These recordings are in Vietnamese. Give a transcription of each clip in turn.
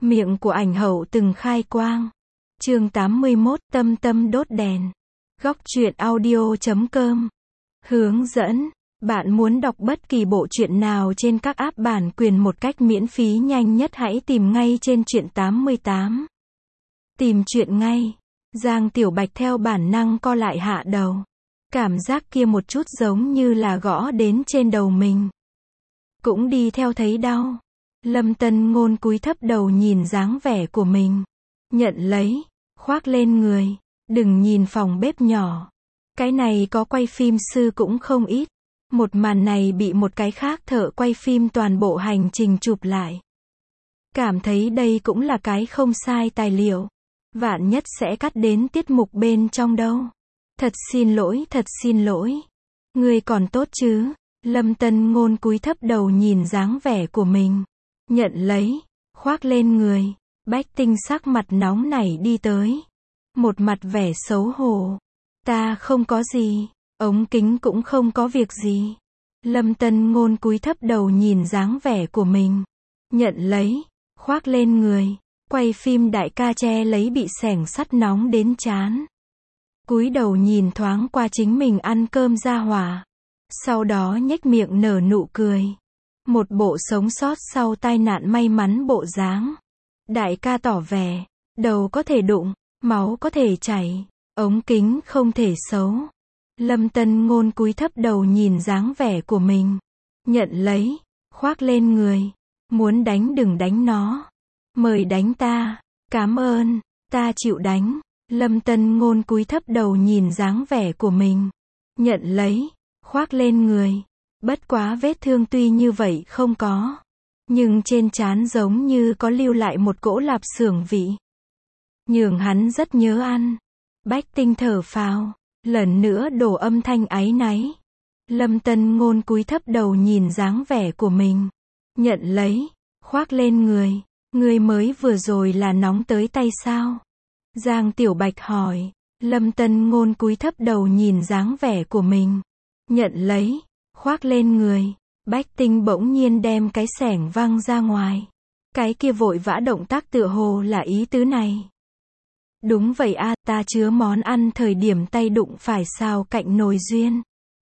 Miệng của ảnh hậu từng khai quang. Chương 81, tâm tâm đốt đèn. Góc truyện audio.com. Hướng dẫn. Bạn muốn đọc bất kỳ bộ truyện nào trên các app bản quyền một cách miễn phí nhanh nhất, hãy tìm ngay trên truyện 88. Tìm truyện ngay. Giang Tiểu Bạch theo bản năng co lại hạ đầu. Cảm giác kia một chút giống như là gõ đến trên đầu mình. Cũng đi theo thấy đau. Lâm Tân Ngôn cúi thấp đầu nhìn dáng vẻ của mình. Nhận lấy, khoác lên người. Đừng nhìn phòng bếp nhỏ. Cái này có quay phim sư cũng không ít. Một màn này bị một cái khác thợ quay phim toàn bộ hành trình chụp lại. Cảm thấy đây cũng là cái không sai tài liệu. Vạn nhất sẽ cắt đến tiết mục bên trong đâu. Thật xin lỗi. Ngươi còn tốt chứ? Lâm Tân Ngôn cúi thấp đầu nhìn dáng vẻ của mình. Nhận lấy, khoác lên người. Bách Tinh sắc mặt nóng nảy đi tới. Một mặt vẻ xấu hổ. Ta không có gì. Ống kính cũng không có việc gì. Lâm Tân Ngôn cúi thấp đầu nhìn dáng vẻ của mình. Nhận lấy, khoác lên người. Quay phim đại ca che lấy bị xẻng sắt nóng đến chán. Cúi đầu nhìn thoáng qua chính mình ăn cơm ra hỏa. Sau đó nhếch miệng nở nụ cười. Một bộ sống sót sau tai nạn may mắn bộ dáng. Đại ca tỏ vẻ, đầu có thể đụng, máu có thể chảy, ống kính không thể xấu. Lâm Tân Ngôn cúi thấp đầu nhìn dáng vẻ của mình. Nhận lấy, khoác lên người. Muốn đánh đừng đánh nó. Mời đánh ta. Cảm ơn, ta chịu đánh. Lâm Tân Ngôn cúi thấp đầu nhìn dáng vẻ của mình. Nhận lấy, khoác lên người. Bất quá vết thương tuy như vậy không có. Nhưng trên trán giống như có lưu lại một cỗ lạp xưởng vị. Nhường hắn rất nhớ ăn. Bách Tinh thở phào. Lần nữa đổ âm thanh áy náy. Lâm Tân Ngôn cúi thấp đầu nhìn dáng vẻ của mình. Nhận lấy, khoác lên người. Người mới vừa rồi là nóng tới tay sao? Giang Tiểu Bạch hỏi. Lâm Tân Ngôn cúi thấp đầu nhìn dáng vẻ của mình. Nhận lấy, khoác lên người. Bách Tinh bỗng nhiên đem cái xẻng văng ra ngoài. Cái kia vội vã động tác tựa hồ là ý tứ này. Đúng vậy a, ta chứa món ăn thời điểm tay đụng phải xào cạnh nồi duyên.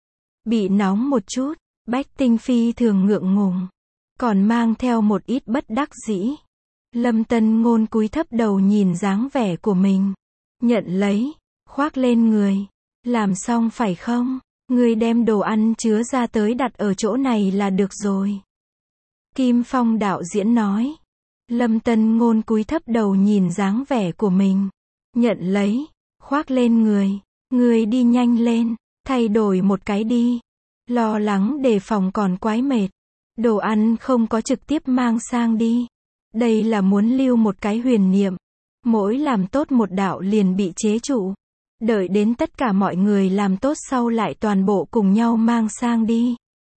Bị nóng một chút, Bách Tinh phi thường ngượng ngùng. Còn mang theo một ít bất đắc dĩ. Lâm Tân Ngôn cúi thấp đầu nhìn dáng vẻ của mình. Nhận lấy, khoác lên người. Làm xong phải không? Ngươi đem đồ ăn chứa ra tới đặt ở chỗ này là được rồi. Kim Phong đạo diễn nói. Lâm Tân Ngôn cúi thấp đầu nhìn dáng vẻ của mình. Nhận lấy, khoác lên người. Ngươi đi nhanh lên, thay đổi một cái đi. Lo lắng đề phòng còn quái mệt. Đồ ăn không có trực tiếp mang sang đi. Đây là muốn lưu một cái huyền niệm. Mỗi làm tốt một đạo liền bị chế trụ. Đợi đến tất cả mọi người làm tốt sau lại toàn bộ cùng nhau mang sang đi.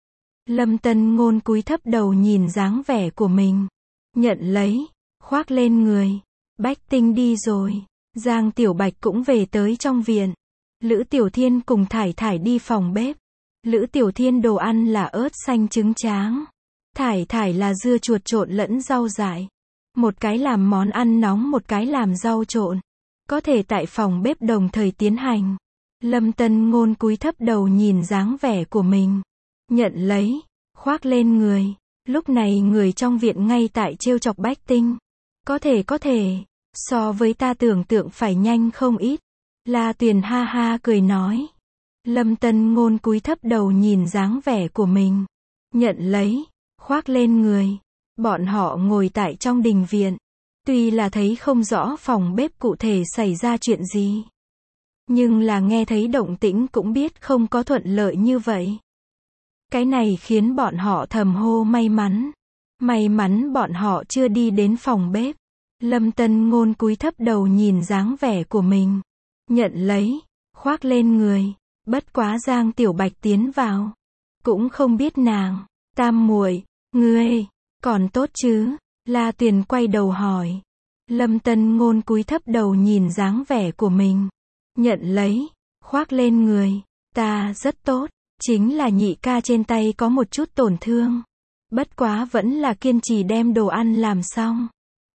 Lâm Tân Ngôn cúi thấp đầu nhìn dáng vẻ của mình. Nhận lấy, khoác lên người. Bách Tinh đi rồi. Giang Tiểu Bạch cũng về tới trong viện. Lữ Tiểu Thiên cùng Thải Thải đi phòng bếp. Lữ Tiểu Thiên đồ ăn là ớt xanh trứng tráng. Thải Thải là dưa chuột trộn lẫn rau dại. Một cái làm món ăn nóng, một cái làm rau trộn. Có thể tại phòng bếp đồng thời tiến hành. Lâm Tân Ngôn cúi thấp đầu nhìn dáng vẻ của mình. Nhận lấy, khoác lên người. Lúc này người trong viện ngay tại trêu chọc Bách Tinh. Có thể. So với ta tưởng tượng phải nhanh không ít. La Tuyền ha ha cười nói. Lâm Tân Ngôn cúi thấp đầu nhìn dáng vẻ của mình. Nhận lấy, khoác lên người. Bọn họ ngồi tại trong đình viện. Tuy là thấy không rõ phòng bếp cụ thể xảy ra chuyện gì. Nhưng là nghe thấy động tĩnh cũng biết không có thuận lợi như vậy. Cái này khiến bọn họ thầm hô may mắn. May mắn bọn họ chưa đi đến phòng bếp. Lâm Tân Ngôn cúi thấp đầu nhìn dáng vẻ của mình. Nhận lấy, khoác lên người. Bất quá Giang Tiểu Bạch tiến vào. Cũng không biết nàng. Tam muội, ngươi còn tốt chứ? La Tuyền quay đầu hỏi. Lâm Tân Ngôn cúi thấp đầu nhìn dáng vẻ của mình. Nhận lấy, khoác lên người. Ta rất tốt. Chính là nhị ca trên tay có một chút tổn thương. Bất quá vẫn là kiên trì đem đồ ăn làm xong.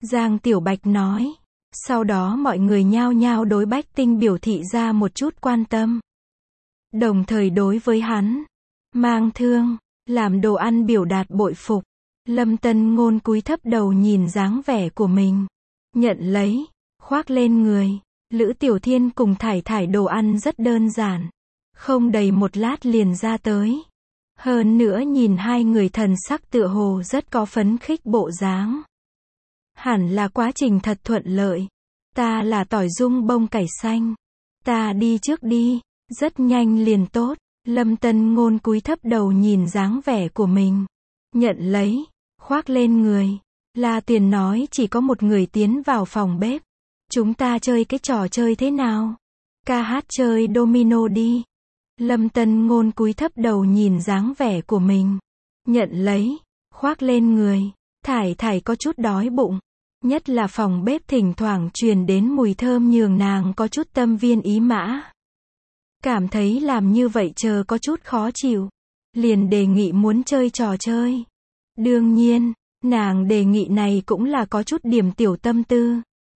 Giang Tiểu Bạch nói. Sau đó mọi người nhao nhao đối Bách Tinh biểu thị ra một chút quan tâm. Đồng thời đối với hắn, mang thương, làm đồ ăn biểu đạt bội phục. Lâm Tân Ngôn cúi thấp đầu nhìn dáng vẻ của mình. Nhận lấy, khoác lên người. Lữ Tiểu Thiên cùng thải thải đồ ăn rất đơn giản. Không đầy một lát liền ra tới. Hơn nữa nhìn hai người thần sắc tựa hồ rất có phấn khích bộ dáng. Hẳn là quá trình thật thuận lợi. Ta là tỏi dung bông cải xanh. Ta đi trước đi, rất nhanh liền tốt. Lâm Tân Ngôn cúi thấp đầu nhìn dáng vẻ của mình. Nhận lấy, khoác lên người. La Tuyền nói chỉ có một người tiến vào phòng bếp. Chúng ta chơi cái trò chơi thế nào? Ca hát chơi domino đi. Lâm Tân Ngôn cúi thấp đầu nhìn dáng vẻ của mình. Nhận lấy, khoác lên người. Thải thải có chút đói bụng. Nhất là phòng bếp thỉnh thoảng truyền đến mùi thơm nhường nàng có chút tâm viên ý mã. Cảm thấy làm như vậy chờ có chút khó chịu. Liền đề nghị muốn chơi trò chơi. Đương nhiên, nàng đề nghị này cũng là có chút điểm tiểu tâm tư.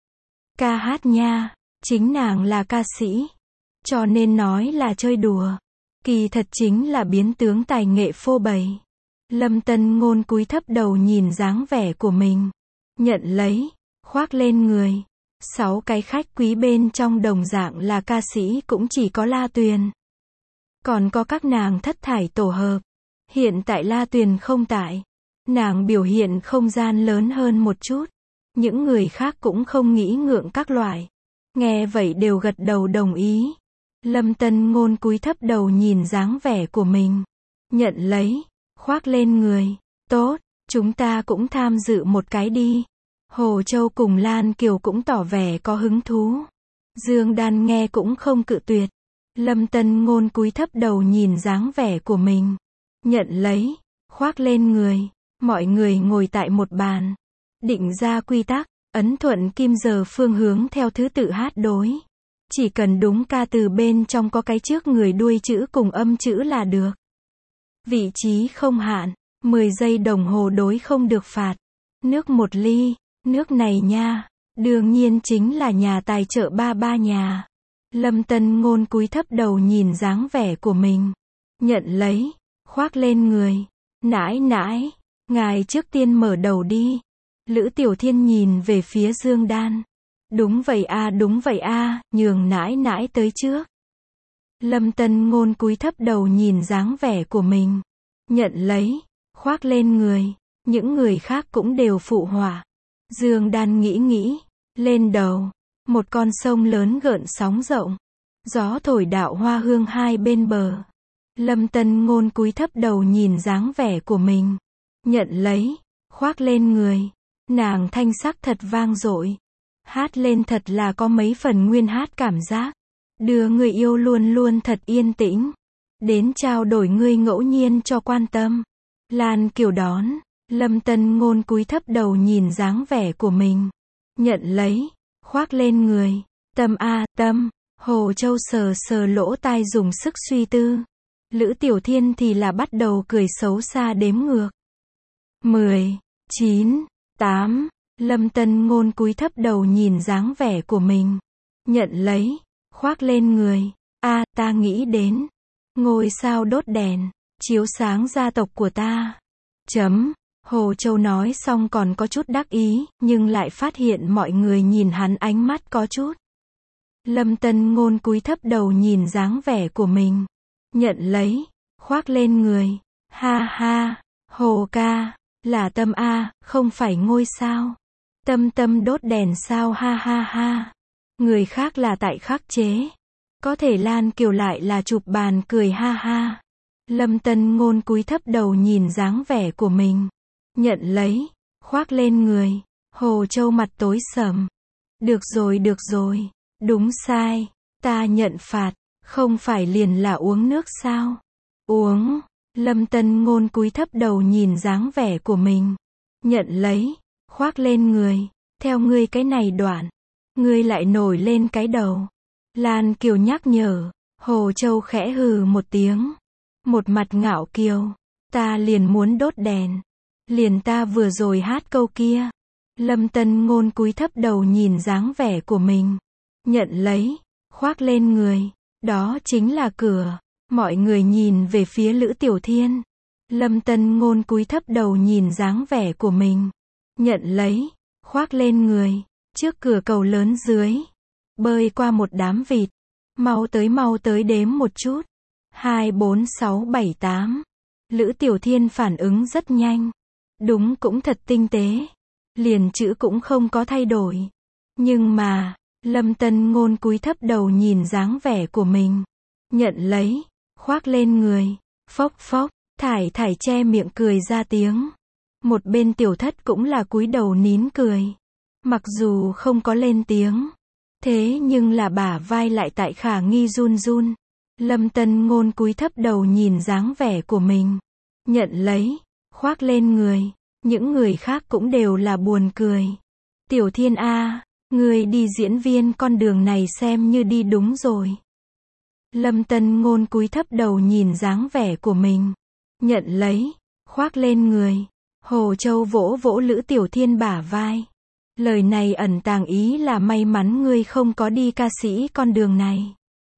Ca hát nha, chính nàng là ca sĩ. Cho nên nói là chơi đùa. Kỳ thật chính là biến tướng tài nghệ phô bày. Lâm Tân Ngôn cúi thấp đầu nhìn dáng vẻ của mình. Nhận lấy, khoác lên người. 6 cái khách quý bên trong đồng dạng là ca sĩ cũng chỉ có La Tuyền. Còn có các nàng thất thải tổ hợp. Hiện tại La Tuyền không tại. Nàng biểu hiện không gian lớn hơn một chút. Những người khác cũng không nghĩ ngượng các loại. Nghe vậy đều gật đầu đồng ý. Lâm Tân Ngôn cúi thấp đầu nhìn dáng vẻ của mình. Nhận lấy, khoác lên người. Tốt, chúng ta cũng tham dự một cái đi. Hồ Châu cùng Lan Kiều cũng tỏ vẻ có hứng thú. Dương Đan nghe cũng không cự tuyệt. Lâm Tân Ngôn cúi thấp đầu nhìn dáng vẻ của mình. Nhận lấy, khoác lên người. Mọi người ngồi tại một bàn. Định ra quy tắc, ấn thuận kim giờ phương hướng theo thứ tự hát đối. Chỉ cần đúng ca từ bên trong có cái trước người đuôi chữ cùng âm chữ là được. Vị trí không hạn, 10 giây đồng hồ đối không được phạt. Nước 1 ly, nước này nha, đương nhiên chính là nhà tài trợ ba ba nhà. Lâm Tân Ngôn cúi thấp đầu nhìn dáng vẻ của mình. Nhận lấy, khoác lên người. Nãi nãi, ngài trước tiên mở đầu đi. Lữ Tiểu Thiên nhìn về phía Dương Đan. Đúng vậy a, nhường nãi nãi tới trước. Lâm Tân Ngôn cúi thấp đầu nhìn dáng vẻ của mình. Nhận lấy, khoác lên người. Những người khác cũng đều phụ họa. Dương Đan nghĩ, lên đầu. Một con sông lớn gợn sóng rộng. Gió thổi đạo hoa hương hai bên bờ. Lâm Tân Ngôn cúi thấp đầu nhìn dáng vẻ của mình. Nhận lấy, khoác lên người. Nàng thanh sắc thật vang dội. Hát lên thật là có mấy phần nguyên hát cảm giác. Đưa người yêu luôn luôn thật yên tĩnh. Đến trao đổi ngươi ngẫu nhiên cho quan tâm. Lan Kiều đón. Lâm Tân Ngôn cúi thấp đầu nhìn dáng vẻ của mình. Nhận lấy, khoác lên người. Tâm a, tâm. Hồ Châu sờ sờ lỗ tai dùng sức suy tư. Lữ Tiểu Thiên thì là bắt đầu cười xấu xa đếm ngược. 10, 9, 8. Lâm Tân Ngôn cúi thấp đầu nhìn dáng vẻ của mình. Nhận lấy, khoác lên người. A, ta nghĩ đến. Ngôi sao đốt đèn, chiếu sáng gia tộc của ta. Hồ Châu nói xong còn có chút đắc ý, nhưng lại phát hiện mọi người nhìn hắn ánh mắt có chút. Lâm Tân Ngôn cúi thấp đầu nhìn dáng vẻ của mình. Nhận lấy, khoác lên người. Ha ha, Hồ ca, là tâm a, không phải ngôi sao. Tâm tâm đốt đèn sao ha ha ha. Người khác là tại khắc chế. Có thể Lan Kiều lại là chụp bàn cười ha ha. Lâm Tân Ngôn cúi thấp đầu nhìn dáng vẻ của mình. Nhận lấy, khoác lên người. Hồ Châu mặt tối sầm. Được rồi, đúng sai, ta nhận phạt, không phải liền là uống nước sao? Uống. Lâm Tân Ngôn cúi thấp đầu nhìn dáng vẻ của mình. Nhận lấy, khoác lên người. Theo ngươi cái này đoạn, ngươi lại nổi lên cái đầu. Lan Kiều nhắc nhở. Hồ Châu khẽ hừ một tiếng. Một mặt ngạo kiều. Ta liền muốn đốt đèn. Liền ta vừa rồi hát câu kia. Lâm Tân Ngôn cúi thấp đầu nhìn dáng vẻ của mình. Nhận lấy, khoác lên người. Đó chính là cửa. Mọi người nhìn về phía Lữ Tiểu Thiên. Lâm Tân Ngôn cúi thấp đầu nhìn dáng vẻ của mình. Nhận lấy, khoác lên người. Trước cửa cầu lớn dưới. Bơi qua một đám vịt. Mau tới đếm một chút. 2, 4, 6, 7, 8. Lữ Tiểu Thiên phản ứng rất nhanh. Đúng, cũng thật tinh tế. Liền chữ cũng không có thay đổi. Nhưng mà, Lâm Tân Ngôn cúi thấp đầu nhìn dáng vẻ của mình. Nhận lấy, khoác lên người. Phốc phốc, Thải Thải che miệng cười ra tiếng. Một bên Tiểu Thất cũng là cúi đầu nín cười. Mặc dù không có lên tiếng. Thế nhưng là bả vai lại tại khả nghi run run. Lâm Tân Ngôn cúi thấp đầu nhìn dáng vẻ của mình. Nhận lấy, khoác lên người. Những người khác cũng đều là buồn cười. Tiểu Thiên a, người đi diễn viên con đường này xem như đi đúng rồi. Lâm Tân Ngôn cúi thấp đầu nhìn dáng vẻ của mình. Nhận lấy, khoác lên người. Hồ Châu vỗ vỗ Lữ Tiểu Thiên bả vai. Lời này ẩn tàng ý là may mắn ngươi không có đi ca sĩ con đường này.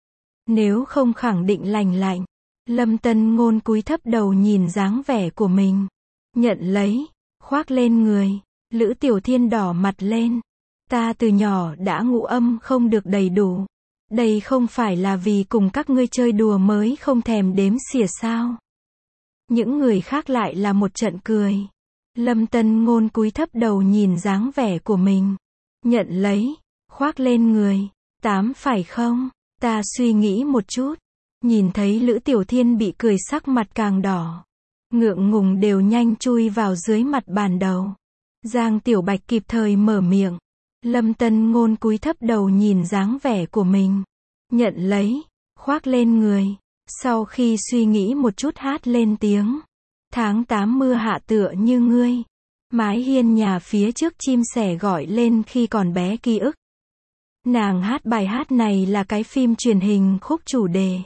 Nếu không khẳng định lành lạnh. Lâm Tân Ngôn cúi thấp đầu nhìn dáng vẻ của mình. Nhận lấy, khoác lên người. Lữ Tiểu Thiên đỏ mặt lên. Ta từ nhỏ đã ngũ âm không được đầy đủ. Đây không phải là vì cùng các ngươi chơi đùa mới không thèm đếm xỉa sao? Những người khác lại là một trận cười. Lâm Tân Ngôn cúi thấp đầu nhìn dáng vẻ của mình. Nhận lấy, khoác lên người. 8 phải không? Ta suy nghĩ một chút. Nhìn thấy Lữ Tiểu Thiên bị cười sắc mặt càng đỏ. Ngượng ngùng đều nhanh chui vào dưới mặt bàn đầu. Giang Tiểu Bạch kịp thời mở miệng. Lâm Tân Ngôn cúi thấp đầu nhìn dáng vẻ của mình. Nhận lấy, khoác lên người. Sau khi suy nghĩ một chút hát lên tiếng. Tháng 8 mưa hạ tựa như ngươi. Mái hiên nhà phía trước chim sẻ gọi lên khi còn bé ký ức. Nàng hát bài hát này là cái phim truyền hình khúc chủ đề.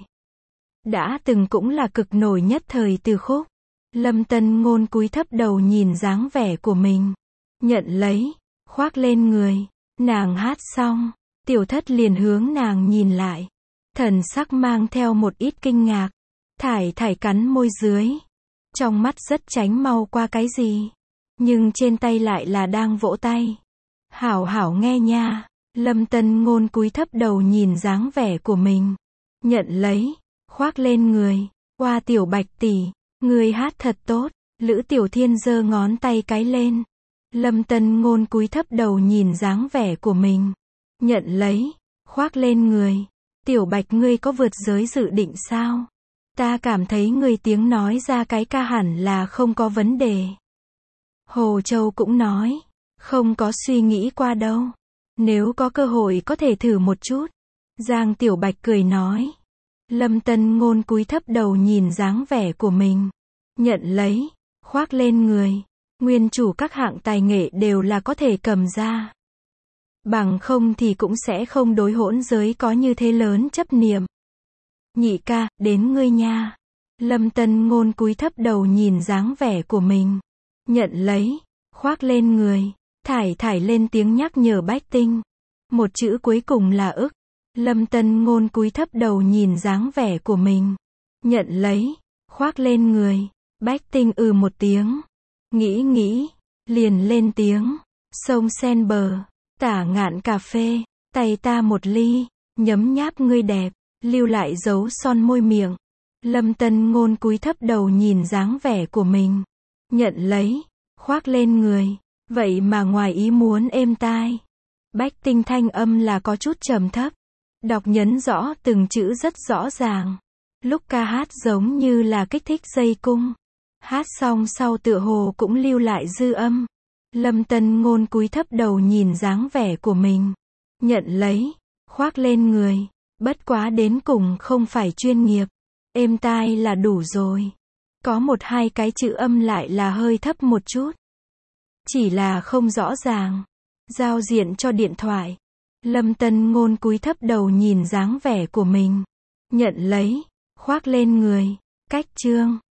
Đã từng cũng là cực nổi nhất thời từ khúc. Lâm Tân Ngôn cúi thấp đầu nhìn dáng vẻ của mình. Nhận lấy, khoác lên người. Nàng hát xong, Tiểu Thất liền hướng nàng nhìn lại. Thần sắc mang theo một ít kinh ngạc. Thải Thải cắn môi dưới. Trong mắt rất tránh mau qua cái gì. Nhưng trên tay lại là đang vỗ tay. Hảo hảo nghe nha. Lâm Tân Ngôn cúi thấp đầu nhìn dáng vẻ của mình. Nhận lấy, khoác lên người. Oa Tiểu Bạch tỷ, người hát thật tốt. Lữ Tiểu Thiên giơ ngón tay cái lên. Lâm Tân Ngôn cúi thấp đầu nhìn dáng vẻ của mình. Nhận lấy, khoác lên người. Tiểu Bạch ngươi có vượt giới dự định sao? Ta cảm thấy ngươi tiếng nói ra cái ca hẳn là không có vấn đề. Hồ Châu cũng nói. Không có suy nghĩ qua đâu. Nếu có cơ hội có thể thử một chút. Giang Tiểu Bạch cười nói. Lâm Tân Ngôn cúi thấp đầu nhìn dáng vẻ của mình. Nhận lấy, khoác lên người. Nguyên chủ các hạng tài nghệ đều là có thể cầm ra. Bằng không thì cũng sẽ không đối hỗn giới có như thế lớn chấp niệm. Nhị ca, đến ngươi nha. Lâm Tân Ngôn cúi thấp đầu nhìn dáng vẻ của mình. Nhận lấy, khoác lên người. Thải Thải lên tiếng nhắc nhở Bách Tinh. Một chữ cuối cùng là ức. Lâm Tân Ngôn cúi thấp đầu nhìn dáng vẻ của mình. Nhận lấy, khoác lên người. Bách Tinh một tiếng. Nghĩ, liền lên tiếng. Sông sen bờ, tả ngạn cà phê, tay ta một ly, nhấm nháp ngươi đẹp, lưu lại dấu son môi miệng. Lâm Tân Ngôn cúi thấp đầu nhìn dáng vẻ của mình. Nhận lấy, khoác lên người. Vậy mà ngoài ý muốn êm tai. Bách Tinh thanh âm là có chút trầm thấp. Đọc nhấn rõ từng chữ rất rõ ràng. Lúc ca hát giống như là kích thích dây cung. Hát xong sau tựa hồ cũng lưu lại dư âm. Lâm Tân Ngôn cúi thấp đầu nhìn dáng vẻ của mình. Nhận lấy, khoác lên người. Bất quá đến cùng không phải chuyên nghiệp. Êm tai là đủ rồi. Có một hai cái chữ âm lại là hơi thấp một chút. Chỉ là không rõ ràng. Giao diện cho điện thoại. Lâm Tân Ngôn cúi thấp đầu nhìn dáng vẻ của mình. Nhận lấy, khoác lên người. Cách chương.